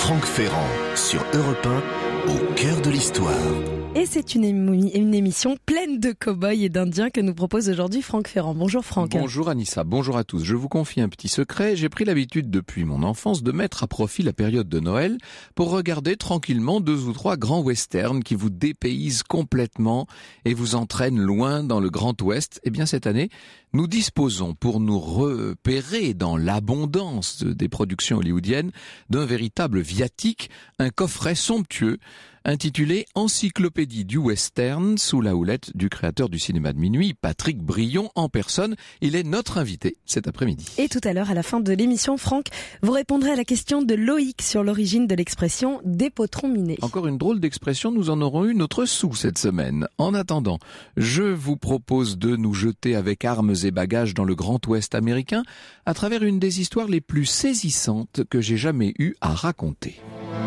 Franck Ferrand sur Europe 1, au cœur de l'histoire. Et c'est une émission pleine de cow-boys et d'indiens que nous propose aujourd'hui Franck Ferrand. Bonjour Franck. Bonjour Anissa, bonjour à tous. Je vous confie un petit secret. J'ai pris l'habitude depuis mon enfance de mettre à profit la période de Noël pour regarder tranquillement 2 ou 3 grands westerns qui vous dépaysent complètement et vous entraînent loin dans le Grand Ouest. Eh bien cette année, nous disposons pour nous repérer dans l'abondance des productions hollywoodiennes d'un véritable viatique, un coffret somptueux intitulé Encyclopédie du western sous la houlette du créateur du cinéma de minuit, Patrick Brion en personne. Il est notre invité cet après-midi. Et tout à l'heure, à la fin de l'émission, Franck, vous répondrez à la question de Loïc sur l'origine de l'expression « des potrons minés ». Encore une drôle d'expression, nous en aurons eu notre sou cette semaine. En attendant, je vous propose de nous jeter avec armes et bagages dans le Grand Ouest américain à travers une des histoires les plus saisissantes que j'ai jamais eu à raconter.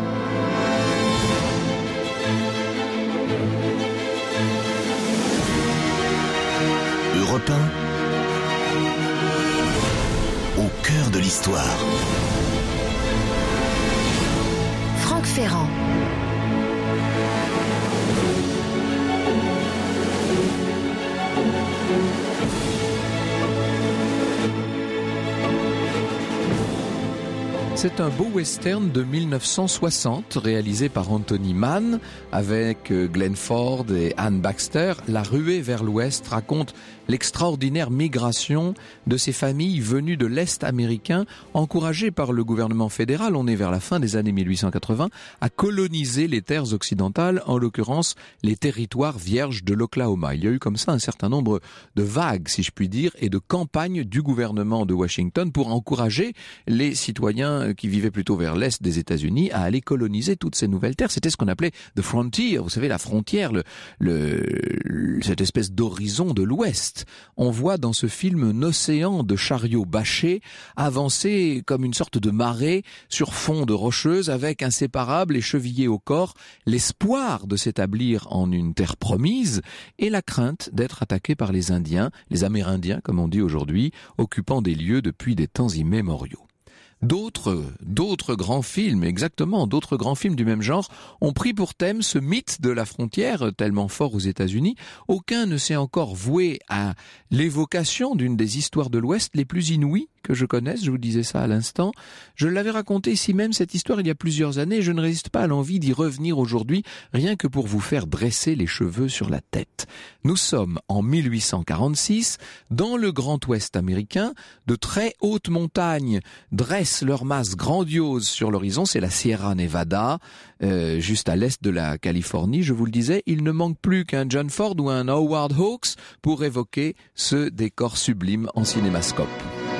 Europe 1, au cœur de l'histoire. Franck Ferrand. C'est un beau western de 1960 réalisé par Anthony Mann avec Glenn Ford et Anne Baxter. La ruée vers l'ouest raconte l'extraordinaire migration de ces familles venues de l'Est américain, encouragées par le gouvernement fédéral, on est vers la fin des années 1880, à coloniser les terres occidentales, en l'occurrence les territoires vierges de l'Oklahoma. Il y a eu comme ça un certain nombre de vagues, si je puis dire, et de campagnes du gouvernement de Washington pour encourager les citoyens qui vivaient plutôt vers l'Est des États-Unis à aller coloniser toutes ces nouvelles terres. C'était ce qu'on appelait the frontier, vous savez, la frontière, cette espèce d'horizon de l'Ouest. On voit dans ce film un océan de chariots bâchés avancer comme une sorte de marée sur fond de rocheuse avec inséparable et chevillé au corps l'espoir de s'établir en une terre promise et la crainte d'être attaqué par les Indiens, les Amérindiens comme on dit aujourd'hui, occupant des lieux depuis des temps immémoriaux. D'autres grands films, d'autres grands films du même genre ont pris pour thème ce mythe de la frontière tellement fort aux États-Unis. Aucun ne s'est encore voué à l'évocation d'une des histoires de l'Ouest les plus inouïes que je connaisse, je vous disais ça à l'instant. Je l'avais raconté ici même cette histoire il y a plusieurs années et je ne résiste pas à l'envie d'y revenir aujourd'hui, rien que pour vous faire dresser les cheveux sur la tête. Nous sommes en 1846, dans le Grand Ouest américain, de très hautes montagnes dressent leur masse grandiose sur l'horizon, c'est la Sierra Nevada, juste à l'est de la Californie, je vous le disais, il ne manque plus qu'un John Ford ou un Howard Hawks pour évoquer ce décor sublime en cinémascope.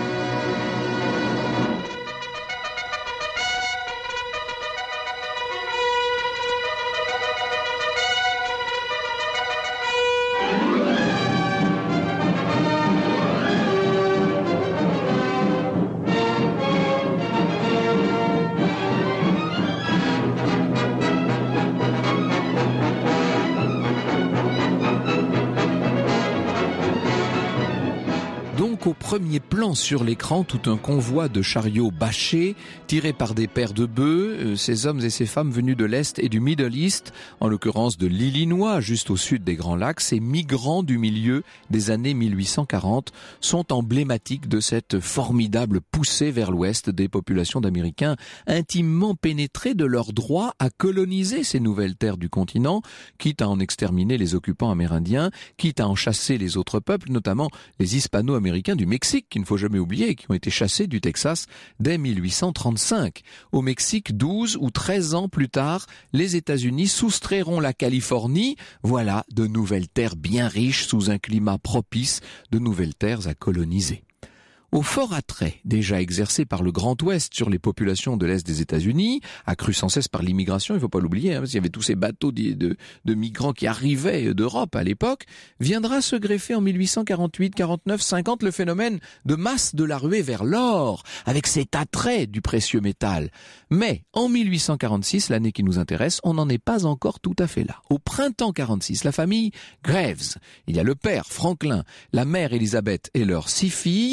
Au premier plan sur l'écran, tout un convoi de chariots bâchés, tirés par des paires de bœufs, ces hommes et ces femmes venus de l'Est et du Middle East, en l'occurrence de l'Illinois, juste au sud des Grands Lacs, ces migrants du milieu des années 1840 sont emblématiques de cette formidable poussée vers l'Ouest des populations d'Américains intimement pénétrés de leur droit à coloniser ces nouvelles terres du continent, quitte à en exterminer les occupants amérindiens, quitte à en chasser les autres peuples, notamment les hispano-américains du Mexique, qu'il ne faut jamais oublier, qui ont été chassés du Texas dès 1835. Au Mexique, 12 ou 13 ans plus tard, les États-Unis soustrairont la Californie. Voilà de nouvelles terres bien riches sous un climat propice, de nouvelles terres à coloniser. Au fort attrait déjà exercé par le Grand Ouest sur les populations de l'Est des États-Unis, accru sans cesse par l'immigration, il ne faut pas l'oublier, parce qu'il y avait tous ces bateaux de migrants qui arrivaient d'Europe à l'époque, viendra se greffer en 1848, 49, 50 le phénomène de masse de la ruée vers l'or, avec cet attrait du précieux métal. Mais en 1846, l'année qui nous intéresse, on n'en est pas encore tout à fait là. Au printemps 46, la famille Graves, il y a le père Franklin, la mère Elizabeth et leurs 6 filles, ainsi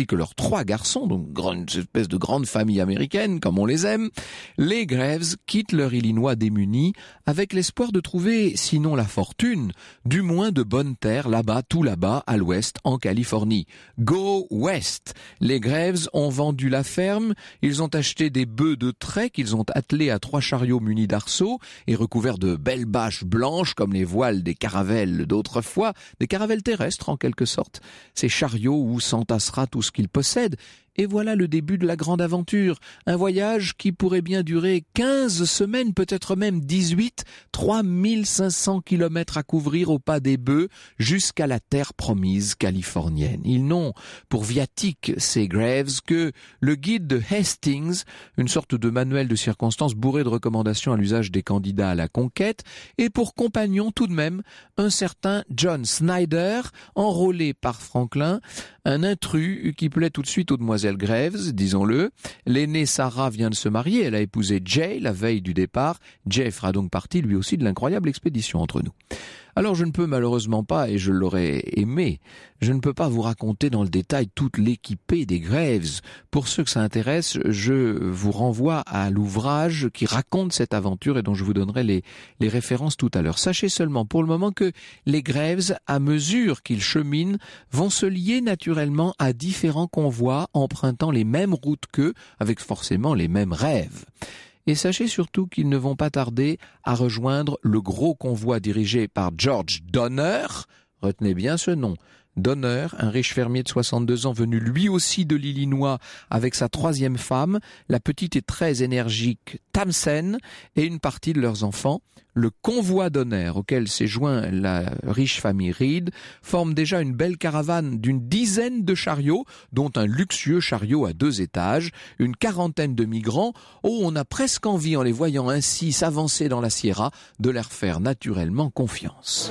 que leurs 3 garçons, donc une espèce de grande famille américaine, comme on les aime, les Graves quittent leur Illinois démuni avec l'espoir de trouver, sinon la fortune, du moins de bonnes terres là-bas, tout là-bas, à l'ouest, en Californie. Go West! Les Graves ont vendu la ferme, ils ont acheté des bœufs de trait qu'ils ont attelés à 3 chariots munis d'arceaux et recouverts de belles bâches blanches comme les voiles des caravelles d'autrefois, des caravelles terrestres en quelque sorte. Ces chariots où s'entassera tout ce qu'ils possèdent. Et voilà le début de la grande aventure. Un voyage qui pourrait bien durer 15 semaines, peut-être même 18, 3500 kilomètres à couvrir au pas des bœufs jusqu'à la terre promise californienne. Ils n'ont pour viatique, ces Graves, que le guide de Hastings, une sorte de manuel de circonstances bourré de recommandations à l'usage des candidats à la conquête, et pour compagnon tout de même un certain John Snyder, enrôlé par Franklin, un intrus qui plaît tout de suite aux demoiselles Graves, disons-le. L'aînée Sarah vient de se marier, elle a épousé Jay la veille du départ. Jay fera donc partie lui aussi de l'incroyable expédition entre nous. Alors je ne peux malheureusement pas, et je l'aurais aimé, je ne peux pas vous raconter dans le détail toute l'équipée des Graves. Pour ceux que ça intéresse, je vous renvoie à l'ouvrage qui raconte cette aventure et dont je vous donnerai les références tout à l'heure. Sachez seulement pour le moment que les Graves, à mesure qu'ils cheminent, vont se lier naturellement à différents convois empruntant les mêmes routes qu'eux, avec forcément les mêmes rêves. Et sachez surtout qu'ils ne vont pas tarder à rejoindre le gros convoi dirigé par George Donner. Retenez bien ce nom. Donner, un riche fermier de 62 ans venu lui aussi de l'Illinois avec sa 3e femme, la petite et très énergique Tamsen et une partie de leurs enfants. Le convoi Donner, auquel s'est joint la riche famille Reed, forme déjà une belle caravane d'une 10aine de chariots, dont un luxueux chariot à 2 étages, une 40aine de migrants. Oh, on a presque envie, en les voyant ainsi s'avancer dans la Sierra, de leur faire naturellement confiance.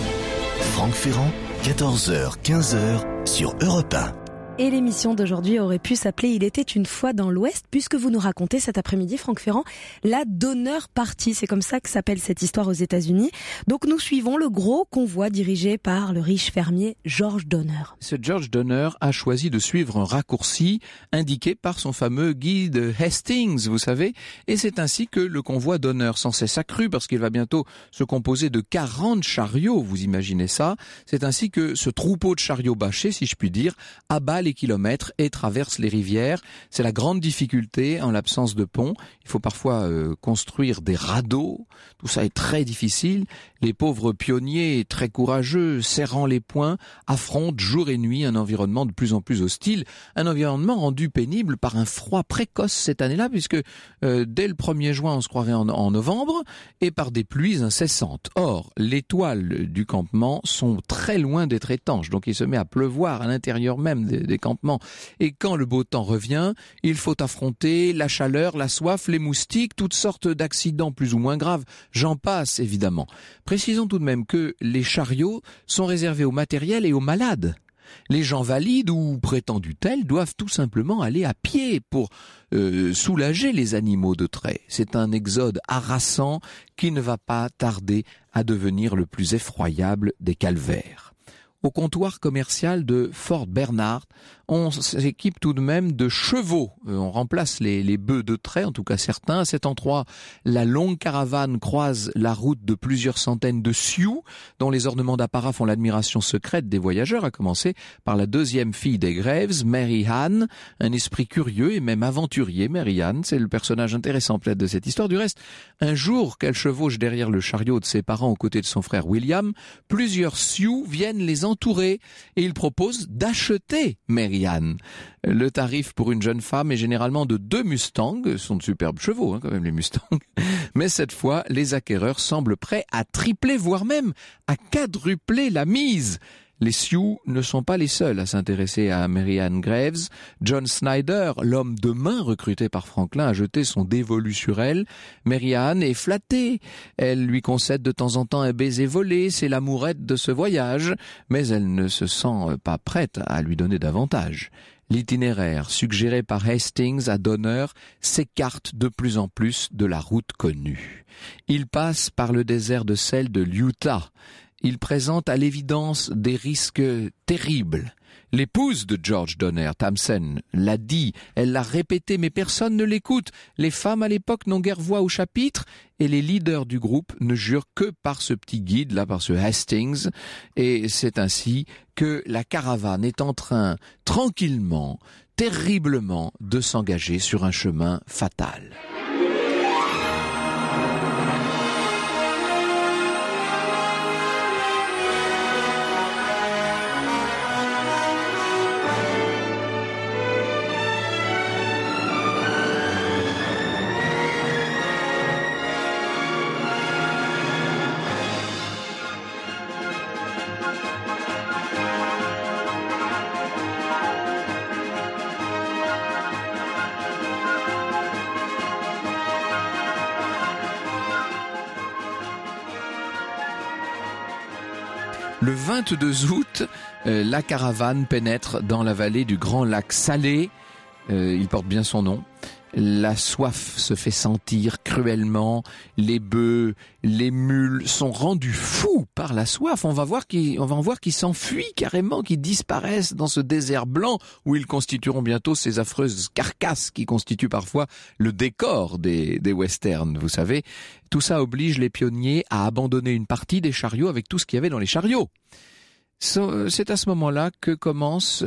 Franck Ferrand, 14h, 15h sur Europe 1. Et l'émission d'aujourd'hui aurait pu s'appeler « Il était une fois dans l'Ouest » puisque vous nous racontez cet après-midi, Franck Ferrand, la Donner Party. C'est comme ça que s'appelle cette histoire aux États-Unis. Donc nous suivons le gros convoi dirigé par le riche fermier George Donner. Ce George Donner a choisi de suivre un raccourci indiqué par son fameux guide Hastings, vous savez. Et c'est ainsi que le convoi Donner sans cesse accru, parce qu'il va bientôt se composer de 40 chariots, vous imaginez ça. C'est ainsi que ce troupeau de chariots bâchés, si je puis dire, abat les kilomètres et traverse les rivières. C'est la grande difficulté en l'absence de pont. Il faut parfois construire des radeaux. Tout ça est très difficile. Les pauvres pionniers, très courageux, serrant les poings, affrontent jour et nuit un environnement de plus en plus hostile. Un environnement rendu pénible par un froid précoce cette année-là, puisque dès le 1er juin, on se croirait en novembre, et par des pluies incessantes. Or, les toiles du campement sont très loin d'être étanches, donc il se met à pleuvoir à l'intérieur même des campements. Et quand le beau temps revient, il faut affronter la chaleur, la soif, les moustiques, toutes sortes d'accidents plus ou moins graves. J'en passe, évidemment. Précisons tout de même que les chariots sont réservés au matériel et aux malades. Les gens valides ou prétendus tels doivent tout simplement aller à pied pour soulager les animaux de trait. C'est un exode harassant qui ne va pas tarder à devenir le plus effroyable des calvaires. Au comptoir commercial de Fort Bernard, on s'équipe tout de même de chevaux. On remplace les bœufs de trait, en tout cas certains. À cet endroit, la longue caravane croise la route de plusieurs centaines de Sioux, dont les ornements d'apparat font l'admiration secrète des voyageurs, à commencer par la 2e fille des Graves, Mary Ann, un esprit curieux et même aventurier. Mary Ann, c'est le personnage intéressant peut-être de cette histoire. Du reste, un jour qu'elle chevauche derrière le chariot de ses parents aux côtés de son frère William, plusieurs Sioux viennent les entourer et ils proposent d'acheter Mary Ann. Le tarif pour une jeune femme est généralement de 2 Mustangs, ce sont de superbes chevaux quand même les Mustangs, mais cette fois les acquéreurs semblent prêts à tripler voire même à quadrupler la mise. Les Sioux ne sont pas les seuls à s'intéresser à Mary Ann Graves. John Snyder, l'homme de main recruté par Franklin, a jeté son dévolu sur elle. Mary Ann est flattée. Elle lui concède de temps en temps un baiser volé. C'est l'amourette de ce voyage. Mais elle ne se sent pas prête à lui donner davantage. L'itinéraire suggéré par Hastings à Donner s'écarte de plus en plus de la route connue. Il passe par le désert de sel de l'Utah. il présente à l'évidence des risques terribles. L'épouse de George Donner, Tamsen, l'a dit, elle l'a répété, mais personne ne l'écoute. Les femmes à l'époque n'ont guère voix au chapitre et les leaders du groupe ne jurent que par ce petit guide, là, par ce Hastings. Et c'est ainsi que la caravane est en train, tranquillement, terriblement, de s'engager sur un chemin fatal. Le 22 août, la caravane pénètre dans la vallée du grand lac Salé. Il porte bien son nom. La soif se fait sentir cruellement. Les bœufs, les mules sont rendus fous par la soif. On va en voir qui s'enfuient carrément, qui disparaissent dans ce désert blanc où ils constitueront bientôt ces affreuses carcasses qui constituent parfois le décor des westerns, vous savez. Tout ça oblige les pionniers à abandonner une partie des chariots avec tout ce qu'il y avait dans les chariots. C'est à ce moment-là que commence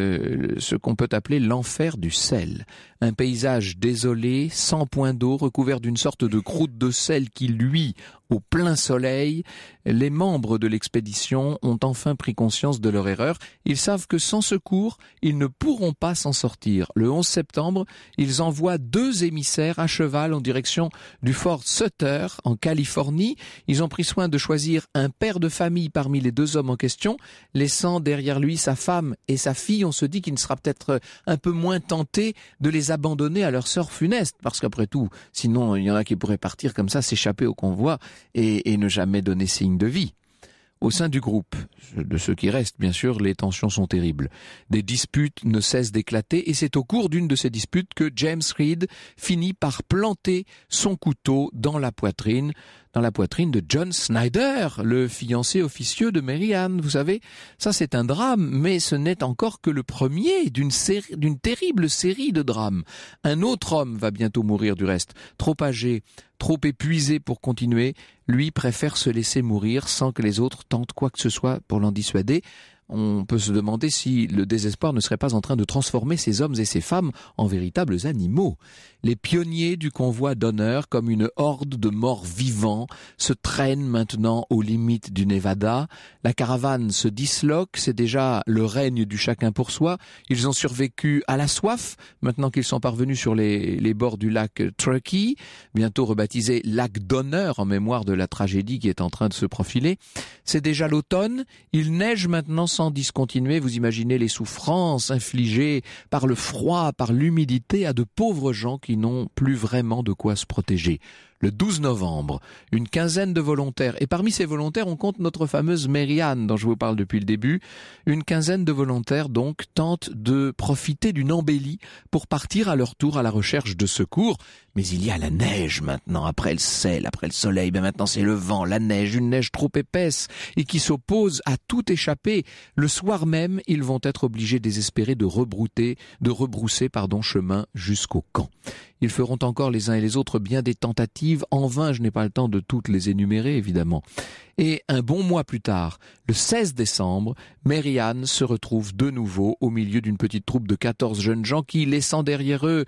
ce qu'on peut appeler l'enfer du sel. Un paysage désolé, sans point d'eau, recouvert d'une sorte de croûte de sel qui luit au plein soleil. Les membres de l'expédition ont enfin pris conscience de leur erreur. Ils savent que sans secours, ils ne pourront pas s'en sortir. Le 11 septembre, ils envoient 2 émissaires à cheval en direction du fort Sutter, en Californie. Ils ont pris soin de choisir un père de famille parmi les 2 hommes en question, laissant derrière lui sa femme et sa fille. On se dit qu'il ne sera peut-être un peu moins tenté de les abandonner à leur sort funeste, parce qu'après tout, sinon il y en a qui pourraient partir comme ça, s'échapper au convoi et ne jamais donner signe de vie. Au sein du groupe, de ceux qui restent, bien sûr, les tensions sont terribles. Des disputes ne cessent d'éclater et c'est au cours d'une de ces disputes que James Reed finit par planter son couteau dans la poitrine de John Snyder, le fiancé officieux de Mary Ann. Vous savez, ça c'est un drame, mais ce n'est encore que le premier d'une terrible série de drames. Un autre homme va bientôt mourir du reste, trop âgé, trop épuisé pour continuer. Lui préfère se laisser mourir sans que les autres tentent quoi que ce soit pour l'en dissuader. On peut se demander si le désespoir ne serait pas en train de transformer ces hommes et ces femmes en véritables animaux. Les pionniers du convoi d'honneur, comme une horde de morts vivants, se traînent maintenant aux limites du Nevada. La caravane se disloque, c'est déjà le règne du chacun pour soi. Ils ont survécu à la soif, maintenant qu'ils sont parvenus sur les bords du lac Truckee, bientôt rebaptisé lac d'honneur en mémoire de la tragédie qui est en train de se profiler. C'est déjà l'automne, il neige maintenant sans discontinuer. Vous imaginez les souffrances infligées par le froid, par l'humidité à de pauvres gens qui n'ont plus vraiment de quoi se protéger. Le 12 novembre, une quinzaine de volontaires, et parmi ces volontaires, on compte notre fameuse Mary Ann dont je vous parle depuis le début. Une quinzaine de volontaires, donc, tentent de profiter d'une embellie pour partir à leur tour à la recherche de secours. Mais il y a la neige maintenant, après le sel, après le soleil, ben maintenant c'est le vent, la neige, une neige trop épaisse et qui s'oppose à tout échapper. Le soir même, ils vont être obligés désespérés de rebrousser chemin jusqu'au camp. Ils feront encore les uns et les autres bien des tentatives, en vain, je n'ai pas le temps de toutes les énumérer évidemment. Et un bon mois plus tard, le 16 décembre, Mary Ann se retrouve de nouveau au milieu d'une petite troupe de 14 jeunes gens qui, laissant derrière eux,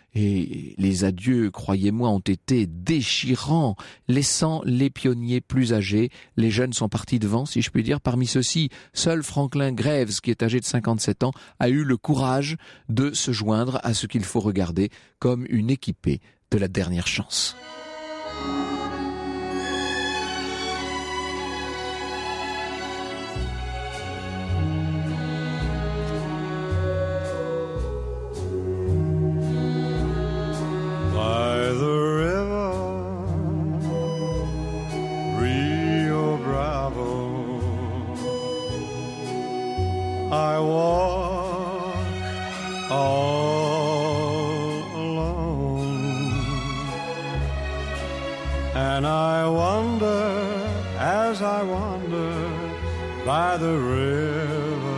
et les adieux, croyez-moi, ont été déchirants, laissant les pionniers plus âgés. Les jeunes sont partis devant, si je puis dire. Parmi ceux-ci, seul Franklin Graves, qui est âgé de 57 ans, a eu le courage de se joindre à ce qu'il faut regarder comme une équipée de la dernière chance. I walk all alone, and I wonder as I wander by the river.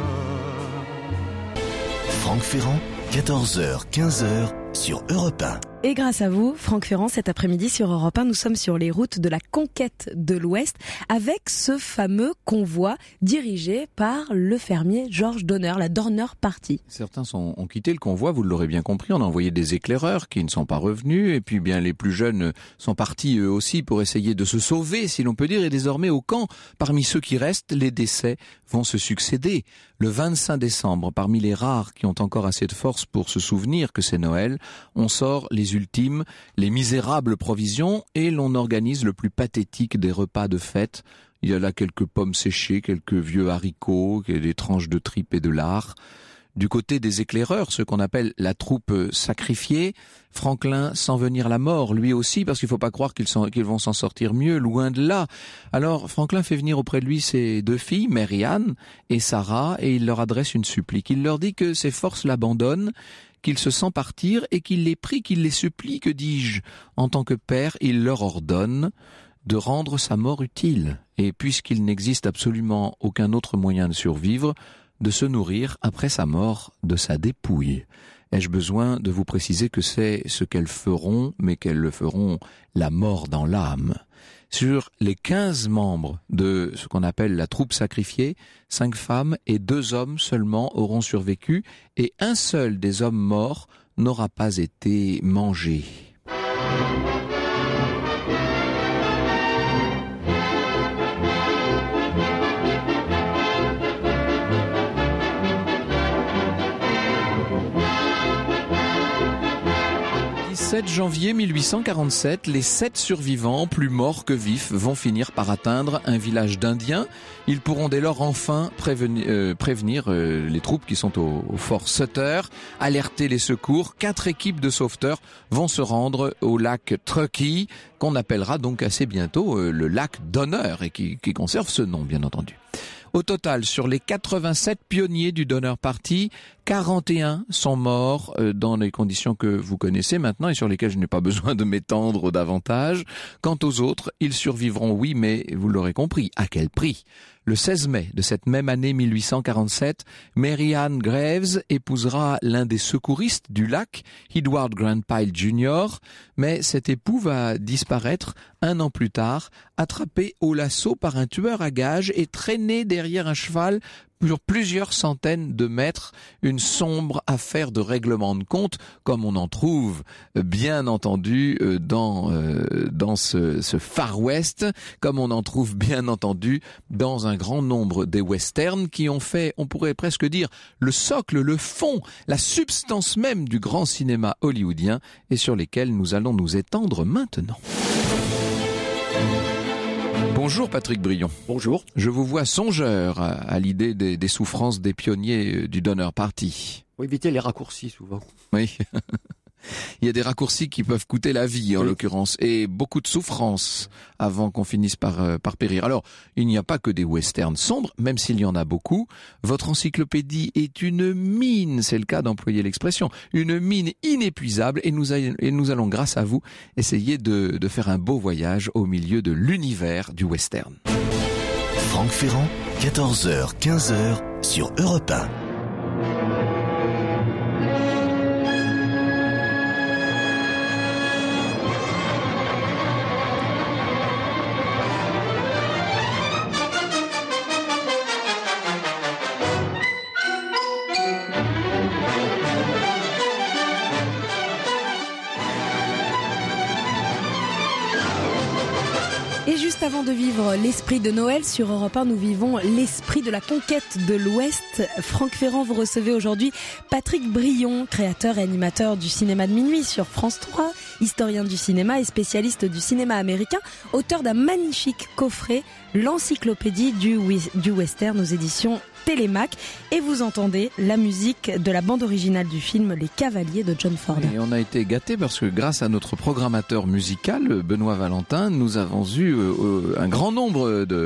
Franck Ferrand, 14h, 15h sur Europe 1. Et grâce à vous, Franck Ferrand, cet après-midi sur Europe 1, nous sommes sur les routes de la conquête de l'Ouest avec ce fameux convoi dirigé par le fermier Georges Donner, la Donner Party. Certains ont quitté le convoi, vous l'aurez bien compris, on a envoyé des éclaireurs qui ne sont pas revenus, et puis bien les plus jeunes sont partis eux aussi pour essayer de se sauver, si l'on peut dire, et désormais au camp, parmi ceux qui restent, les décès vont se succéder. Le 25 décembre, parmi les rares qui ont encore assez de force pour se souvenir que c'est Noël, on sort les ultimes, les misérables provisions et l'on organise le plus pathétique des repas de fête. Il y a là quelques pommes séchées, quelques vieux haricots, des tranches de tripes et de lard. Du côté des éclaireurs, ce qu'on appelle la troupe sacrifiée, Franklin sent venir la mort, lui aussi, parce qu'il ne faut pas croire qu'ils vont s'en sortir mieux, loin de là. Alors Franklin fait venir auprès de lui ses deux filles, Mary Ann et Sarah, et il leur adresse une supplique. Il leur dit que ses forces l'abandonnent, qu'il se sent partir et qu'il les prie, qu'il les supplie, que dis-je. En tant que père, il leur ordonne de rendre sa mort utile. Et puisqu'il n'existe absolument aucun autre moyen de survivre, de se nourrir après sa mort de sa dépouille. Ai-je besoin de vous préciser que c'est ce qu'elles feront, mais qu'elles le feront la mort dans l'âme? Sur les 15 membres de ce qu'on appelle la troupe sacrifiée, 5 femmes et 2 hommes seulement auront survécu, et un seul des hommes morts n'aura pas été mangé. 7 janvier 1847, les 7 survivants, plus morts que vifs, vont finir par atteindre un village d'Indiens. Ils pourront dès lors enfin prévenir les troupes qui sont au fort Sutter, alerter les secours. 4 équipes de sauveteurs vont se rendre au lac Truckee, qu'on appellera donc assez bientôt le lac Donner, et qui conserve ce nom, bien entendu. Au total, sur les 87 pionniers du Donner Party, 41 sont morts dans les conditions que vous connaissez maintenant et sur lesquelles je n'ai pas besoin de m'étendre davantage. Quant aux autres, ils survivront, oui, mais vous l'aurez compris, à quel prix ? Le 16 mai de cette même année 1847, Mary Ann Graves épousera l'un des secouristes du lac, Edward Grant Pyle Jr., mais cet époux va disparaître un an plus tard, attrapé au lasso par un tueur à gages et traîné derrière un cheval sur plusieurs centaines de mètres, une sombre affaire de règlement de compte, comme on en trouve bien entendu dans ce Far West, comme on en trouve bien entendu dans un grand nombre des westerns qui ont fait, on pourrait presque dire, le socle, le fond, la substance même du grand cinéma hollywoodien et sur lesquels nous allons nous étendre maintenant. Bonjour Patrick Brion. Bonjour. Je vous vois songeur à l'idée des souffrances des pionniers du Donner Party. Faut éviter les raccourcis souvent. Oui. Il y a des raccourcis qui peuvent coûter la vie en Oui. l'occurrence et beaucoup de souffrance avant qu'on finisse par périr. Alors, il n'y a pas que des westerns sombres, même s'il y en a beaucoup. Votre encyclopédie est une mine, c'est le cas d'employer l'expression, une mine inépuisable et nous allons, grâce à vous, essayer de faire un beau voyage au milieu de l'univers du western. Franck Ferrand, 14h, 15h sur Europe 1. Et juste avant de vivre l'esprit de Noël sur Europe 1, nous vivons l'esprit de la conquête de l'Ouest. Franck Ferrand, vous recevez aujourd'hui Patrick Brion, créateur et animateur du cinéma de minuit sur France 3, historien du cinéma et spécialiste du cinéma américain, auteur d'un magnifique coffret, l'encyclopédie du western aux éditions Télémac, et vous entendez la musique de la bande originale du film Les Cavaliers de John Ford. Et on a été gâtés parce que grâce à notre programmateur musical, Benoît Valentin, nous avons eu un grand nombre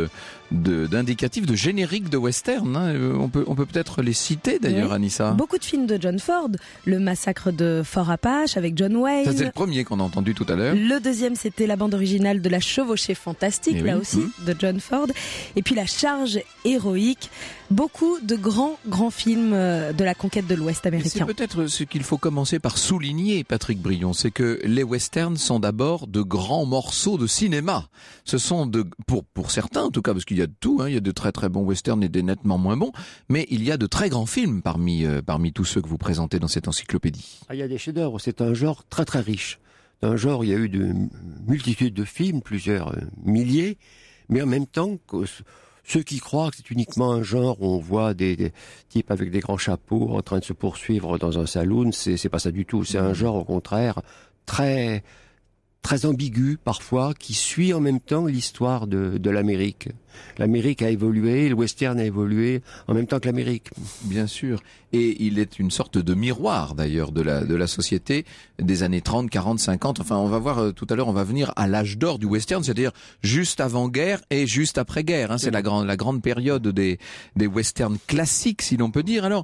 d'indicatifs, de génériques de western. On peut peut-être les citer d'ailleurs, Oui. Anissa. Beaucoup de films de John Ford, le massacre de Fort Apache avec John Wayne. Ça, c'est le premier qu'on a entendu tout à l'heure. Le deuxième, c'était la bande originale de La Chevauchée Fantastique, Eh là oui. aussi, de John Ford. Et puis La Charge Héroïque. Beaucoup de grands films de la conquête de l'Ouest Et c'est américain. peut-être ce qu'il faut commencer par souligner, Patrick Brion, c'est que les westerns sont d'abord de grands morceaux de cinéma. Ce sont pour certains en tout cas, parce qu'il y a de tout, il y a de très très bons westerns et des nettement moins bons, mais il y a de très grands films parmi tous ceux que vous présentez dans cette encyclopédie. Il y a des chefs-d'œuvre, c'est un genre très très riche. Un genre, il y a eu de multitudes de films, plusieurs milliers, mais en même temps, ceux qui croient que c'est uniquement un genre où on voit des types avec des grands chapeaux en train de se poursuivre dans un saloon, c'est pas ça du tout. C'est un genre, au contraire, très très ambigu parfois, qui suit en même temps l'histoire de l'Amérique. L'Amérique a évolué, le western a évolué en même temps que l'Amérique. Bien sûr. Et il est une sorte de miroir d'ailleurs de la société des années 30, 40, 50. Enfin, on va voir tout à l'heure, on va venir à l'âge d'or du western, c'est-à-dire juste avant-guerre et juste après-guerre. C'est la grande période des westerns classiques, si l'on peut dire. Alors,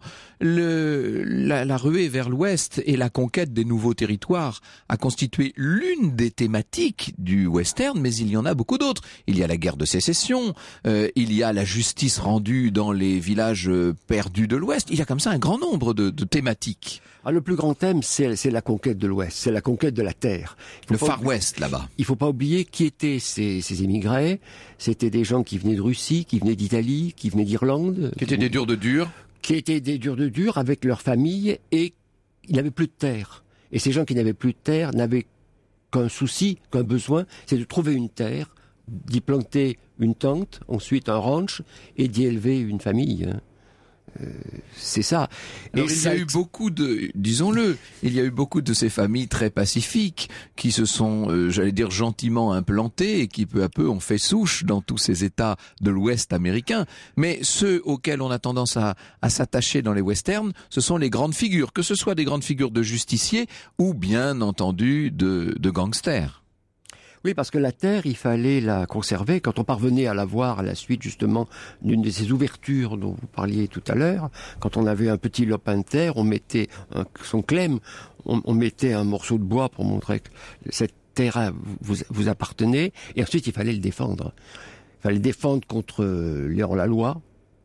la ruée vers l'ouest et la conquête des nouveaux territoires a constitué l'une des thématiques du western, mais il y en a beaucoup d'autres. Il y a la guerre de sécession, il y a la justice rendue dans les villages perdus de l'ouest. Il y a comme ça un grand nombre de thématiques. Alors, le plus grand thème, c'est la conquête de l'Ouest, c'est la conquête de la terre. Le Far West, là-bas. Il faut pas oublier qui étaient ces immigrés. C'était des gens qui venaient de Russie, qui venaient d'Italie, qui venaient d'Irlande. Qui étaient des durs de durs. Qui étaient des durs de durs avec leur famille, et ils n'avaient plus de terre. Et ces gens qui n'avaient plus de terre n'avaient qu'un souci, qu'un besoin, c'est de trouver une terre, d'y planter une tente, ensuite un ranch, et d'y élever une famille. C'est ça. Alors, il y a eu beaucoup disons-le, il y a eu beaucoup de ces familles très pacifiques qui se sont, j'allais dire, gentiment implantées et qui peu à peu ont fait souche dans tous ces États de l'Ouest américain. Mais ceux auxquels on a tendance à s'attacher dans les westerns, ce sont les grandes figures, que ce soit des grandes figures de justiciers ou bien entendu de gangsters. Oui, parce que la terre, il fallait la conserver. Quand on parvenait à la voir à la suite, justement, d'une de ces ouvertures dont vous parliez tout à l'heure, quand on avait un petit lopin de terre, on mettait son clem, on mettait un morceau de bois pour montrer que cette terre vous appartenait, et ensuite il fallait le défendre. Il fallait le défendre contre les hors-la-loi,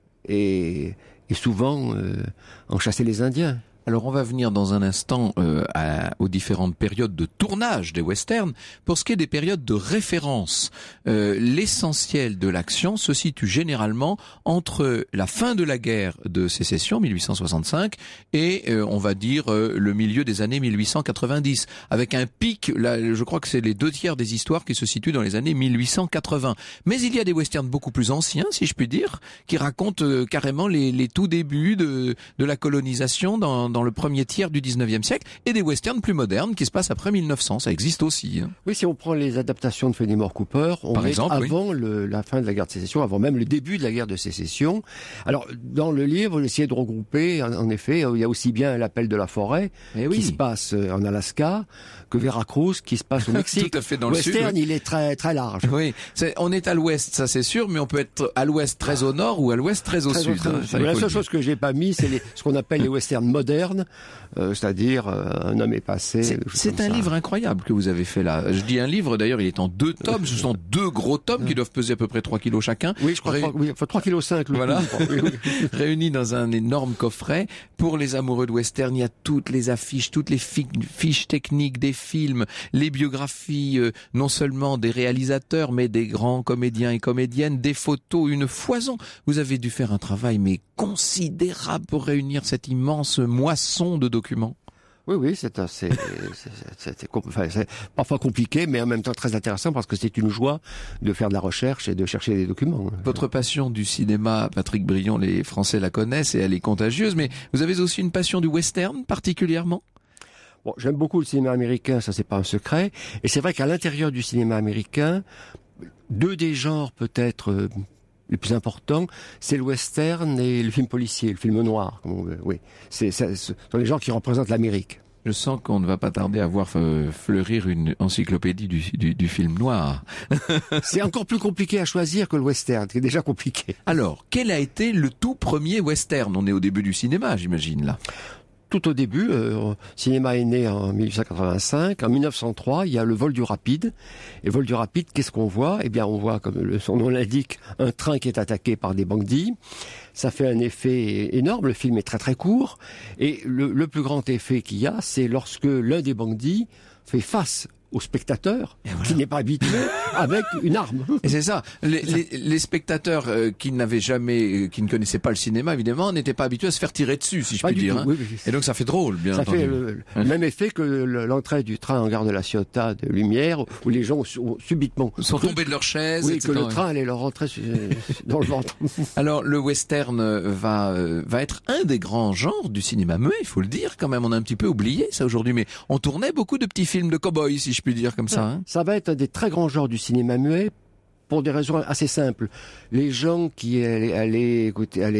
et souvent en chasser les Indiens. Alors on va venir dans un instant aux différentes périodes de tournage des westerns. Pour ce qui est des périodes de référence, l'essentiel de l'action se situe généralement entre la fin de la guerre de sécession, 1865, et on va dire le milieu des années 1890, avec un pic, là, je crois que c'est les 2/3 des histoires qui se situent dans les années 1880. Mais il y a des westerns beaucoup plus anciens, si je puis dire, qui racontent carrément les tout débuts de la colonisation dans le premier tiers du 19e siècle, et des westerns plus modernes qui se passent après 1900, ça existe aussi. Oui, si on prend les adaptations de Fenimore Cooper, on est avant la fin de la guerre de sécession, avant même le début de la guerre de sécession. Alors, dans le livre, j'essayais de regrouper, en effet, il y a aussi bien l'appel de la forêt, qui se passe en Alaska, que Veracruz, qui se passe au Mexique. Tout à fait dans le sud. Western, il est très, très large. Oui, on est à l'ouest, ça c'est sûr, mais on peut être à l'ouest très au nord ou à l'ouest très au sud. La seule chose que j'ai pas mis, c'est ce qu'on appelle les westerns modernes, c'est-à-dire un homme est passé. C'est un livre incroyable que vous avez fait là. Je dis un livre, d'ailleurs, il est en 2 tomes. Ce sont 2 gros tomes qui doivent peser à peu près 3 kilos chacun. Oui, je crois. Enfin, 3,5 kg. Voilà. Réunis dans un énorme coffret. Pour les amoureux de western, il y a toutes les affiches, toutes les fiches techniques des films, les biographies, non seulement des réalisateurs, mais des grands comédiens et comédiennes, des photos, une foison. Vous avez dû faire un travail, mais considérable pour réunir cette immense moisson de documents. Oui, c'est parfois compliqué, mais en même temps très intéressant parce que c'est une joie de faire de la recherche et de chercher des documents. Votre passion du cinéma, Patrick Brion, les Français la connaissent et elle est contagieuse, mais vous avez aussi une passion du western particulièrement ? Bon, j'aime beaucoup le cinéma américain, ça c'est pas un secret. Et c'est vrai qu'à l'intérieur du cinéma américain, 2 des genres peut-être les plus importants, c'est le western et le film policier, le film noir, comme on veut. Oui, ce sont les genres qui représentent l'Amérique. Je sens qu'on ne va pas tarder à voir fleurir une encyclopédie du film noir. C'est encore plus compliqué à choisir que le western, qui est déjà compliqué. Alors, quel a été le tout premier western? On est au début du cinéma, j'imagine, là. Tout au début, le cinéma est né en 1885. En 1903, il y a le vol du rapide. Et le vol du rapide, qu'est-ce qu'on voit? Eh bien, on voit, comme son nom l'indique, un train qui est attaqué par des bandits. Ça fait un effet énorme. Le film est très très court. Et le plus grand effet qu'il y a, c'est lorsque l'un des bandits fait face au spectateur, voilà, qui n'est pas habitué, avec une arme. Et c'est ça. Les spectateurs qui n'avaient jamais, qui ne connaissaient pas le cinéma, évidemment, n'étaient pas habitués à se faire tirer dessus, si je puis dire. Oui, oui. Et donc ça fait drôle, bien entendu. Ça fait le même effet que l'entrée du train en gare de la Ciotat de Lumière, où les gens subitement sont tombés de leur chaise, oui, etc. que le train allait leur rentrer dans le ventre. Alors le western va être un des grands genres du cinéma muet, il faut le dire quand même. On a un petit peu oublié ça aujourd'hui, mais on tournait beaucoup de petits films de cow-boys, si je puis dire comme ça. Hein. Ça va être un des très grands genres du cinéma muet pour des raisons assez simples. Les gens qui allaient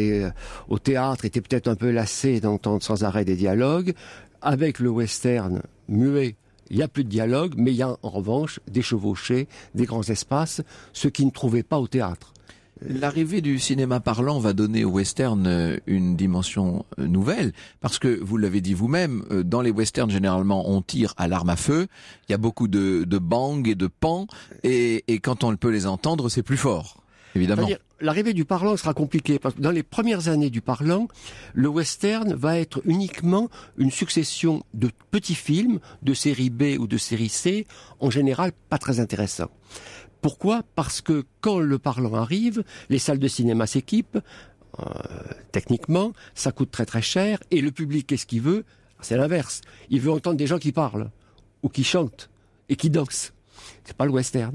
au théâtre étaient peut-être un peu lassés d'entendre sans arrêt des dialogues. Avec le western muet, il n'y a plus de dialogue, mais il y a en revanche des chevauchées, des grands espaces, ce qu'ils ne trouvaient pas au théâtre. L'arrivée du cinéma parlant va donner au western une dimension nouvelle, parce que, vous l'avez dit vous-même, dans les westerns, généralement, on tire à l'arme à feu, il y a beaucoup de bang et de pan, et quand on peut les entendre, c'est plus fort, évidemment. C'est-à-dire, l'arrivée du parlant sera compliquée, parce que dans les premières années du parlant, le western va être uniquement une succession de petits films, de série B ou de série C, en général pas très intéressants. Pourquoi? Parce que quand le parlant arrive, les salles de cinéma s'équipent, techniquement, ça coûte très très cher, et le public, qu'est-ce qu'il veut? C'est l'inverse. Il veut entendre des gens qui parlent, ou qui chantent, et qui dansent. C'est pas le western.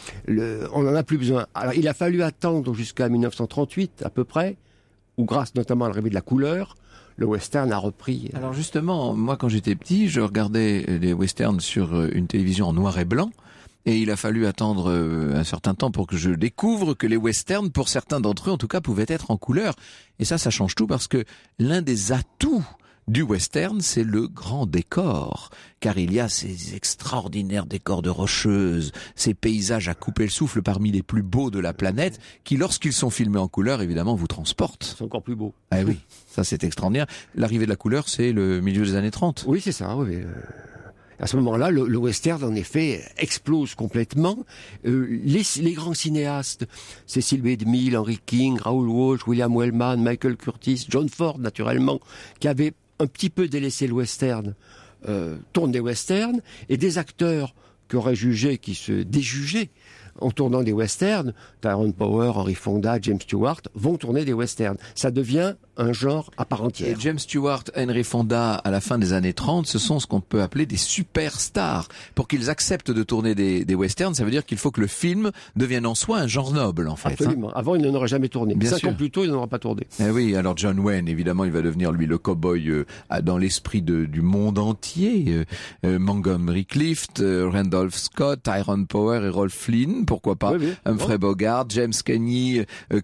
On n'en a plus besoin. Alors, il a fallu attendre jusqu'à 1938, à peu près, où grâce notamment à l'arrivée de la couleur, le western a repris. Alors justement, moi quand j'étais petit, je regardais les westerns sur une télévision en noir et blanc, et il a fallu attendre un certain temps pour que je découvre que les westerns, pour certains d'entre eux en tout cas, pouvaient être en couleur. Et ça change tout, parce que l'un des atouts du western, c'est le grand décor. Car il y a ces extraordinaires décors de rocheuses, ces paysages à couper le souffle parmi les plus beaux de la planète, qui lorsqu'ils sont filmés en couleur, évidemment, vous transportent. C'est encore plus beau. Ah oui, ça c'est extraordinaire. L'arrivée de la couleur, c'est le milieu des années 30. Oui, c'est ça, oui. À ce moment-là, le western, en effet, explose complètement. Les grands cinéastes, Cecil B. DeMille, Henry King, Raoul Walsh, William Wellman, Michael Curtis, John Ford, naturellement, qui avaient un petit peu délaissé le western, tournent des westerns, et des acteurs qui se déjugeaient en tournant des westerns, Tyrone Power, Henry Fonda, James Stewart, vont tourner des westerns. Ça devient un genre à part entière. Et James Stewart, Henry Fonda, à la fin des années 30, ce sont ce qu'on peut appeler des superstars. Pour qu'ils acceptent de tourner des westerns, ça veut dire qu'il faut que le film devienne en soi un genre noble, en fait. Absolument. Avant, il n'en aurait jamais tourné. Bien 5 sûr. ans plus tôt, il n'en aura pas tourné. Eh oui, alors John Wayne, évidemment, il va devenir, lui, le cow-boy dans l'esprit du monde entier. Montgomery Clift, Randolph Scott, Tyrone Power et Rolf Flynn, pourquoi pas. Oui. Humphrey Bogart, James Cagney,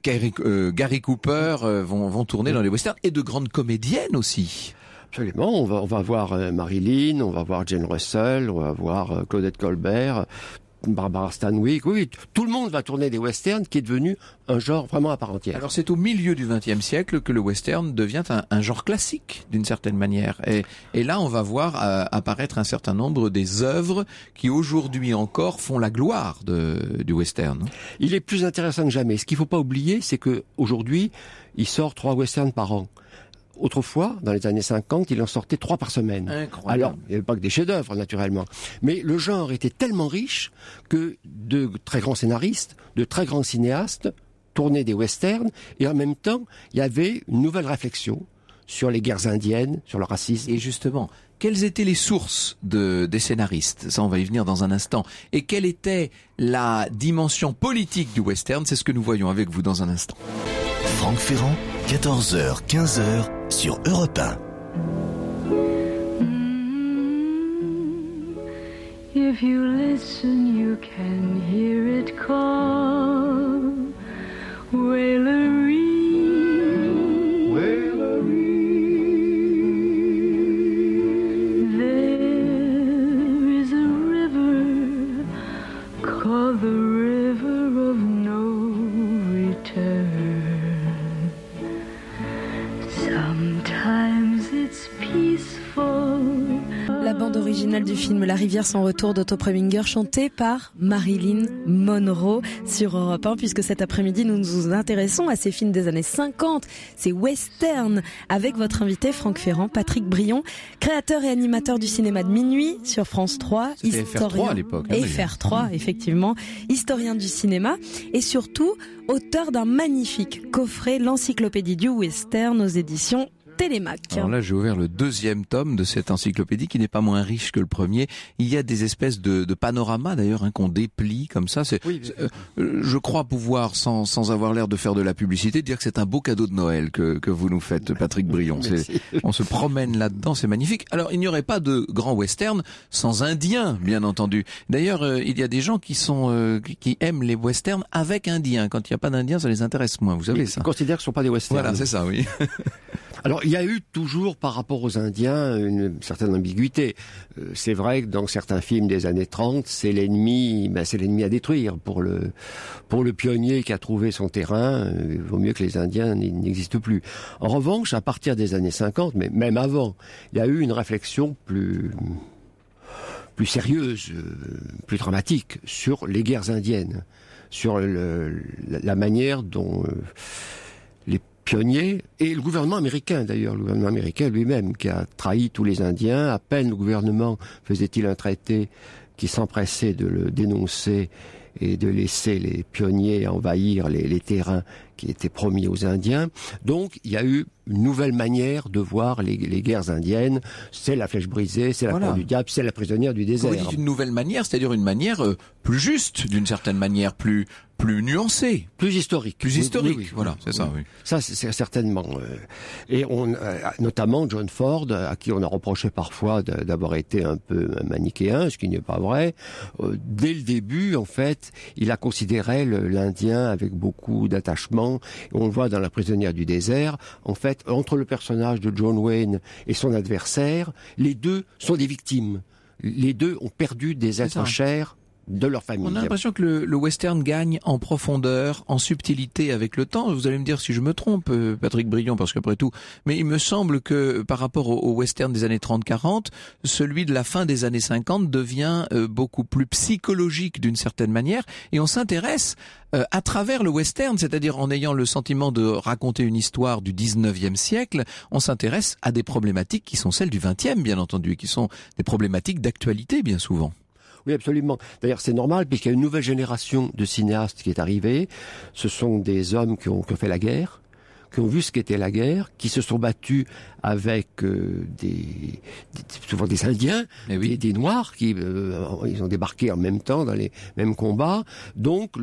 Gary Cooper vont tourner dans les westerns, et de grandes comédiennes aussi. Absolument. On va voir Marilyn, on va voir Jane Russell, on va voir Claudette Colbert, Barbara Stanwyck. Oui, tout le monde va tourner des westerns, qui est devenu un genre vraiment à part entière. Alors c'est au milieu du XXe siècle que le western devient un genre classique d'une certaine manière. Et là on va voir apparaître un certain nombre des œuvres qui aujourd'hui encore font la gloire du western. Il est plus intéressant que jamais. Ce qu'il ne faut pas oublier, c'est que aujourd'hui, il sort 3 westerns par an. Autrefois, dans les années 50, il en sortait 3 par semaine. Incroyable. Alors, il n'y avait pas que des chefs-d'œuvre, naturellement. Mais le genre était tellement riche que de très grands scénaristes, de très grands cinéastes tournaient des westerns, et en même temps, il y avait une nouvelle réflexion sur les guerres indiennes, sur le racisme. Et justement, quelles étaient les sources des scénaristes? Ça, on va y venir dans un instant. Et quelle était la dimension politique du western? C'est ce que nous voyons avec vous dans un instant. Franck Ferrand, 14h, 15h sur Europe 1. If you listen, you can hear it call. Wailery. Wailery. called the river of no return. Sometimes it's peaceful. La bande originale du film La rivière sans retour d'Otto Preminger, chantée par Marilyn Monroe sur Europe 1, puisque cet après-midi nous nous intéressons à ces films des années 50, ces westerns, avec votre invité Franck Ferrand, Patrick Brion, créateur et animateur du cinéma de minuit sur France 3, C'était FR3 à l'époque. Hein, FR3, effectivement, historien du cinéma et surtout auteur d'un magnifique coffret, l'encyclopédie du western aux éditions Télémac. Alors là, j'ai ouvert le 2e tome de cette encyclopédie qui n'est pas moins riche que le premier. Il y a des espèces de panoramas d'ailleurs qu'on déplie comme ça. Je crois pouvoir, sans avoir l'air de faire de la publicité, dire que c'est un beau cadeau de Noël que vous nous faites, Patrick Brion. On se promène là-dedans, c'est magnifique. Alors, il n'y aurait pas de grand western sans Indiens, bien entendu. D'ailleurs, il y a des gens qui aiment les westerns avec Indiens. Quand il n'y a pas d'Indiens, ça les intéresse moins. Vous savez ça. Ils considèrent que ce ne sont pas des westerns. Voilà, c'est ça, oui. Alors, il y a eu toujours, par rapport aux Indiens, une certaine ambiguïté. C'est vrai que dans certains films des années 30, c'est l'ennemi à détruire. Pour le pionnier qui a trouvé son terrain, il vaut mieux que les Indiens n'existent plus. En revanche, à partir des années 50, mais même avant, il y a eu une réflexion plus sérieuse, plus dramatique sur les guerres indiennes, sur la manière dont les pionniers, et le gouvernement américain d'ailleurs, le gouvernement américain lui-même qui a trahi tous les Indiens. À peine le gouvernement faisait-il un traité qui s'empressait de le dénoncer et de laisser les pionniers envahir les terrains qui étaient promis aux Indiens. Donc il y a eu une nouvelle manière de voir les guerres indiennes. C'est la flèche brisée, c'est la croix du diable, c'est la prisonnière du désert. Vous dites une nouvelle manière, c'est-à-dire une manière plus juste, d'une certaine manière, plus nuancée. Plus historique. Plus historique, oui, voilà, c'est ça, oui. Ça, c'est certainement. Et notamment John Ford, à qui on a reproché parfois d'avoir été un peu manichéen, ce qui n'est pas vrai. Dès le début, en fait, il a considéré l'Indien avec beaucoup d'attachement. On le voit dans La prisonnière du désert. En fait, entre le personnage de John Wayne et son adversaire, les deux sont des victimes. Les deux ont perdu des êtres chers de leur famille. On a l'impression que le western gagne en profondeur, en subtilité avec le temps. Vous allez me dire si je me trompe, Patrick Brion, parce qu'après tout, mais il me semble que par rapport au western des années 30-40, celui de la fin des années 50 devient beaucoup plus psychologique d'une certaine manière, et on s'intéresse à travers le western, c'est-à-dire en ayant le sentiment de raconter une histoire du 19e siècle, on s'intéresse à des problématiques qui sont celles du 20e, bien entendu, et qui sont des problématiques d'actualité, bien souvent. Oui, absolument. D'ailleurs, c'est normal, puisqu'il y a une nouvelle génération de cinéastes qui est arrivée. Ce sont des hommes qui ont fait la guerre, qui ont vu ce qu'était la guerre, qui se sont battus avec souvent des Indiens, des Noirs, qui ils ont débarqué en même temps dans les mêmes combats. Donc,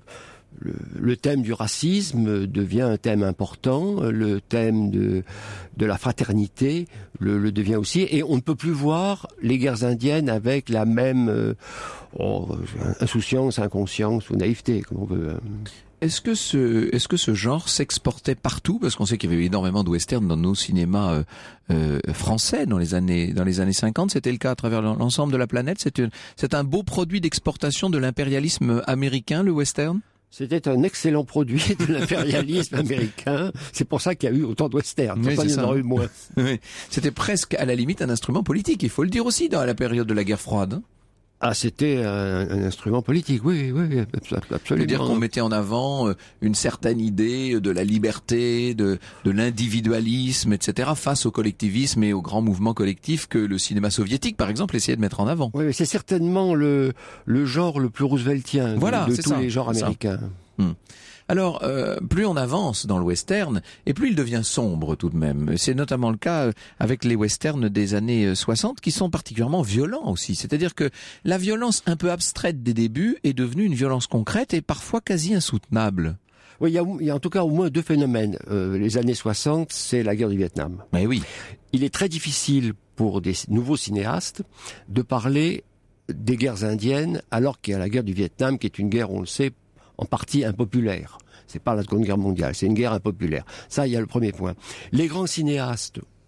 le thème du racisme devient un thème important, le thème de la fraternité le devient aussi, et on ne peut plus voir les guerres indiennes avec la même insouciance, inconscience ou naïveté, comme on veut. Est-ce que ce genre s'exportait partout, parce qu'on sait qu'il y avait énormément de westerns dans nos cinémas français dans les années 50, c'était le cas à travers l'ensemble de la planète, c'est un beau produit d'exportation de l'impérialisme américain, le western? C'était un excellent produit de l'impérialisme américain. C'est pour ça qu'il y a eu autant de westerns. Oui, il y en aurait eu moins. Oui. C'était presque à la limite un instrument politique. Il faut le dire aussi dans la période de la guerre froide. Ah, c'était un instrument politique, oui, absolument. C'est-à-dire qu'on mettait en avant une certaine idée de la liberté, de l'individualisme, etc., face au collectivisme et aux grands mouvements collectifs que le cinéma soviétique, par exemple, essayait de mettre en avant. Oui, mais c'est certainement le genre le plus rooseveltien de tous les genres américains. Alors, plus on avance dans le western, et plus il devient sombre tout de même. C'est notamment le cas avec les westerns des années 60, qui sont particulièrement violents aussi. C'est-à-dire que la violence un peu abstraite des débuts est devenue une violence concrète et parfois quasi insoutenable. Oui, il y a en tout cas au moins deux phénomènes. Les années 60, c'est la guerre du Vietnam. Mais oui. Il est très difficile pour des nouveaux cinéastes de parler des guerres indiennes, alors qu'il y a la guerre du Vietnam, qui est une guerre, on le sait, en partie impopulaire. C'est pas la Seconde Guerre mondiale, c'est une guerre impopulaire. Ça, il y a le premier point. Les grands cinéastes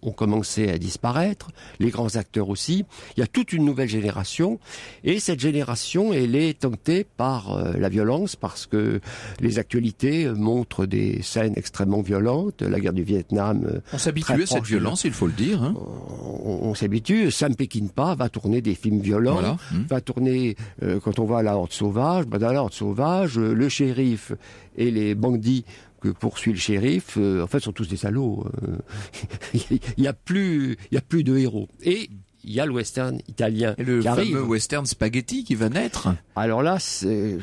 ont commencé à disparaître, les grands acteurs aussi. Il y a toute une nouvelle génération, et cette génération, elle est tentée par la violence, parce que les actualités montrent des scènes extrêmement violentes, la guerre du Vietnam. On s'habitue à cette violence, il faut le dire. Hein. On s'habitue. Sam Peckinpah va tourner des films violents, voilà. Va tourner, quand on voit La Horde Sauvage, dans La Horde Sauvage, le shérif et les bandits que poursuit le shérif, en fait, sont tous des salauds. Il y a plus de héros. Et il y a le western italien et le qui arrive. fameux western spaghetti qui va naître. Alors là, c'est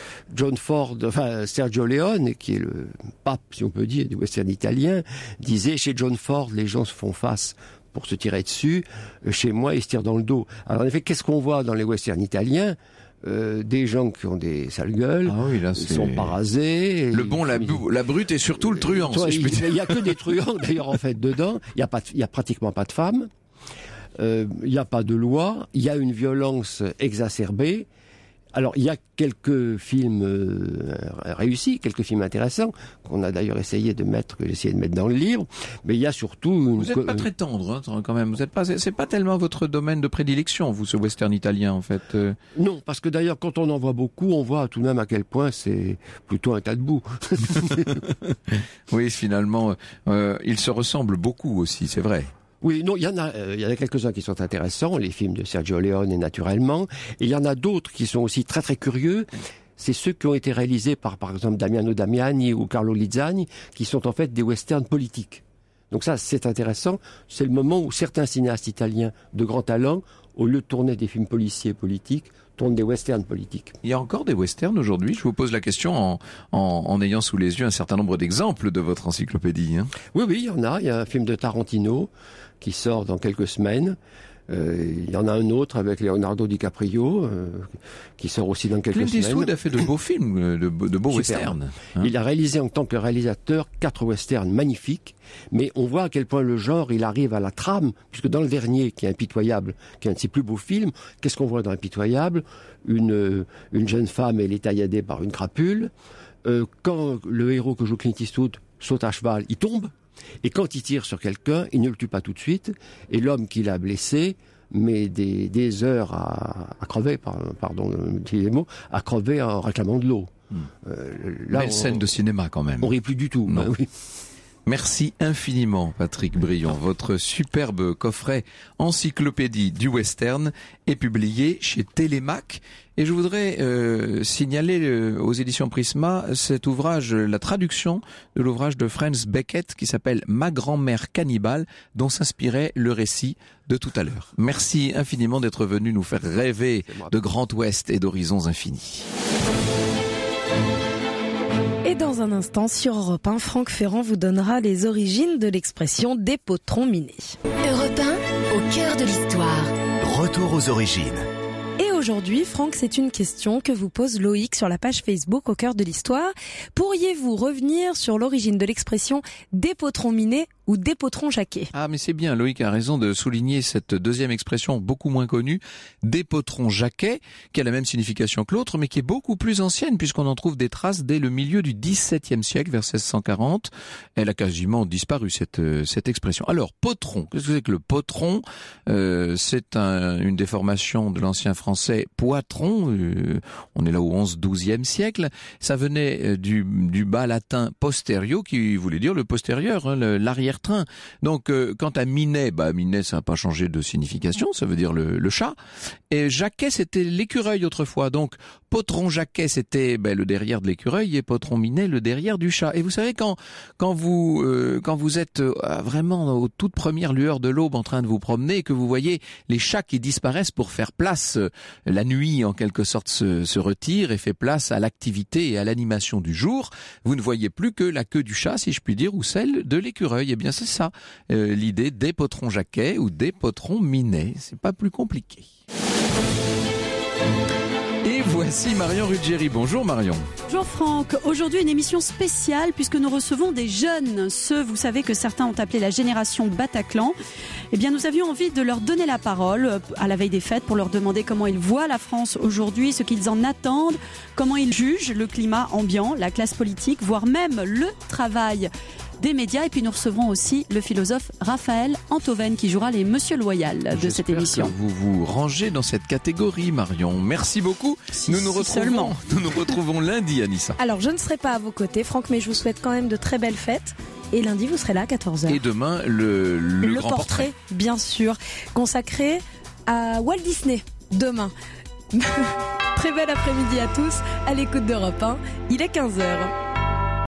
Sergio Leone, qui est le pape, si on peut dire, du western italien, disait, chez John Ford, les gens se font face pour se tirer dessus. Chez moi, ils se tirent dans le dos. Alors en effet, qu'est-ce qu'on voit dans les westerns italiens ? Des gens qui ont des sales gueules, ils sont pas rasés. Le bon, la brute et surtout le truand. Il y a que des truands d'ailleurs en fait dedans. Il y a pratiquement pas de femmes. Il n'y a pas de loi. Il y a une violence exacerbée. Alors, il y a quelques films réussis, quelques films intéressants, qu'on a d'ailleurs essayé de mettre dans le livre, mais il y a surtout Vous n'êtes pas très tendre, hein, quand même. C'est pas tellement votre domaine de prédilection, vous, ce western italien, en fait. Non, parce que d'ailleurs, quand on en voit beaucoup, on voit tout de même à quel point c'est plutôt un tas de boue. Oui, finalement, ils se ressemblent beaucoup aussi, c'est vrai. Oui, non, il y en a quelques-uns qui sont intéressants, les films de Sergio Leone naturellement, et il y en a d'autres qui sont aussi très très curieux. C'est ceux qui ont été réalisés par exemple Damiano Damiani ou Carlo Lizzani, qui sont en fait des westerns politiques. Donc ça, c'est intéressant. C'est le moment où certains cinéastes italiens de grand talent, au lieu de tourner des films policiers et politiques, tournent des westerns politiques. Il y a encore des westerns aujourd'hui. Je vous pose la question en ayant sous les yeux un certain nombre d'exemples de votre encyclopédie. Hein. Oui, il y en a. Il y a un film de Tarantino qui sort dans quelques semaines. Il y en a un autre avec Leonardo DiCaprio qui sort aussi dans quelques semaines. Clint Eastwood a fait de beaux films, de beaux westerns. Hein. Il a réalisé en tant que réalisateur 4 westerns magnifiques, mais on voit à quel point le genre, il arrive à la trame, puisque dans le dernier, qui est Impitoyable, qui est un de ses plus beaux films, qu'est-ce qu'on voit dans Impitoyable ? Une jeune femme, elle est tailladée par une crapule. Quand le héros que joue Clint Eastwood saute à cheval, il tombe. Et quand il tire sur quelqu'un, il ne le tue pas tout de suite. Et l'homme qui l'a blessé met des heures à crever, pardon d'utiliser les mots, à crever en réclamant de l'eau. Belle scène de cinéma quand même. On rit plus du tout. Non. Ben oui. Merci infiniment, Patrick Brion. Votre superbe coffret Encyclopédie du Western est publié chez Télémac. Et je voudrais signaler aux éditions Prisma cet ouvrage, la traduction de l'ouvrage de Franz Beckett qui s'appelle Ma grand-mère cannibale, dont s'inspirait le récit de tout à l'heure. Merci infiniment d'être venu nous faire rêver de Grand Ouest et d'horizons infinis. Et dans un instant, sur Europe 1, Franck Ferrand vous donnera les origines de l'expression des potrons minés. Europe 1, au cœur de l'histoire. Retour aux origines. Et aujourd'hui, Franck, c'est une question que vous pose Loïc sur la page Facebook au cœur de l'histoire. Pourriez-vous revenir sur l'origine de l'expression des potrons minés ou des potrons jaqués? Ah, mais c'est bien, Loïc a raison de souligner cette deuxième expression beaucoup moins connue, des potrons jaquets, qui a la même signification que l'autre, mais qui est beaucoup plus ancienne, puisqu'on en trouve des traces dès le milieu du XVIIe siècle, vers 1640. Elle a quasiment disparu, cette expression. Alors, potron, qu'est-ce que c'est que le potron? C'est une déformation de l'ancien français poitron, on est là au XIe siècle. Ça venait du bas latin posterio, qui voulait dire le postérieur, hein, l'arrière-train. Donc, quant à minet, minet, ça n'a pas changé de signification, ça veut dire le chat. Et jaquet, c'était l'écureuil autrefois. Donc, potron jaquet, c'était le derrière de l'écureuil, et potron minet, le derrière du chat. Et vous savez, quand vous êtes vraiment aux toutes premières lueurs de l'aube en train de vous promener, et que vous voyez les chats qui disparaissent pour faire place, la nuit en quelque sorte se retire et fait place à l'activité et à l'animation du jour, vous ne voyez plus que la queue du chat, si je puis dire, ou celle de l'écureuil. Eh bien, c'est ça, l'idée des potrons jaquets ou des potrons minets. C'est pas plus compliqué. Et voici Marion Ruggieri. Bonjour Marion. Bonjour Franck. Aujourd'hui une émission spéciale puisque nous recevons des jeunes. Ceux, vous savez, que certains ont appelé la génération Bataclan. Eh bien, nous avions envie de leur donner la parole à la veille des fêtes pour leur demander comment ils voient la France aujourd'hui, ce qu'ils en attendent, comment ils jugent le climat ambiant, la classe politique, voire même le travail. des médias. Et puis nous recevrons aussi le philosophe Raphaël Antoven qui jouera les Monsieur Loyal de cette émission. Que vous vous rangez dans cette catégorie, Marion. Merci beaucoup. Nous nous retrouvons lundi, Anissa. Alors, je ne serai pas à vos côtés, Franck, mais je vous souhaite quand même de très belles fêtes. Et lundi, vous serez là à 14h. Et demain, le grand portrait, bien sûr, consacré à Walt Disney, demain. Très bel après-midi à tous, à l'écoute d'Europe 1, il est 15h.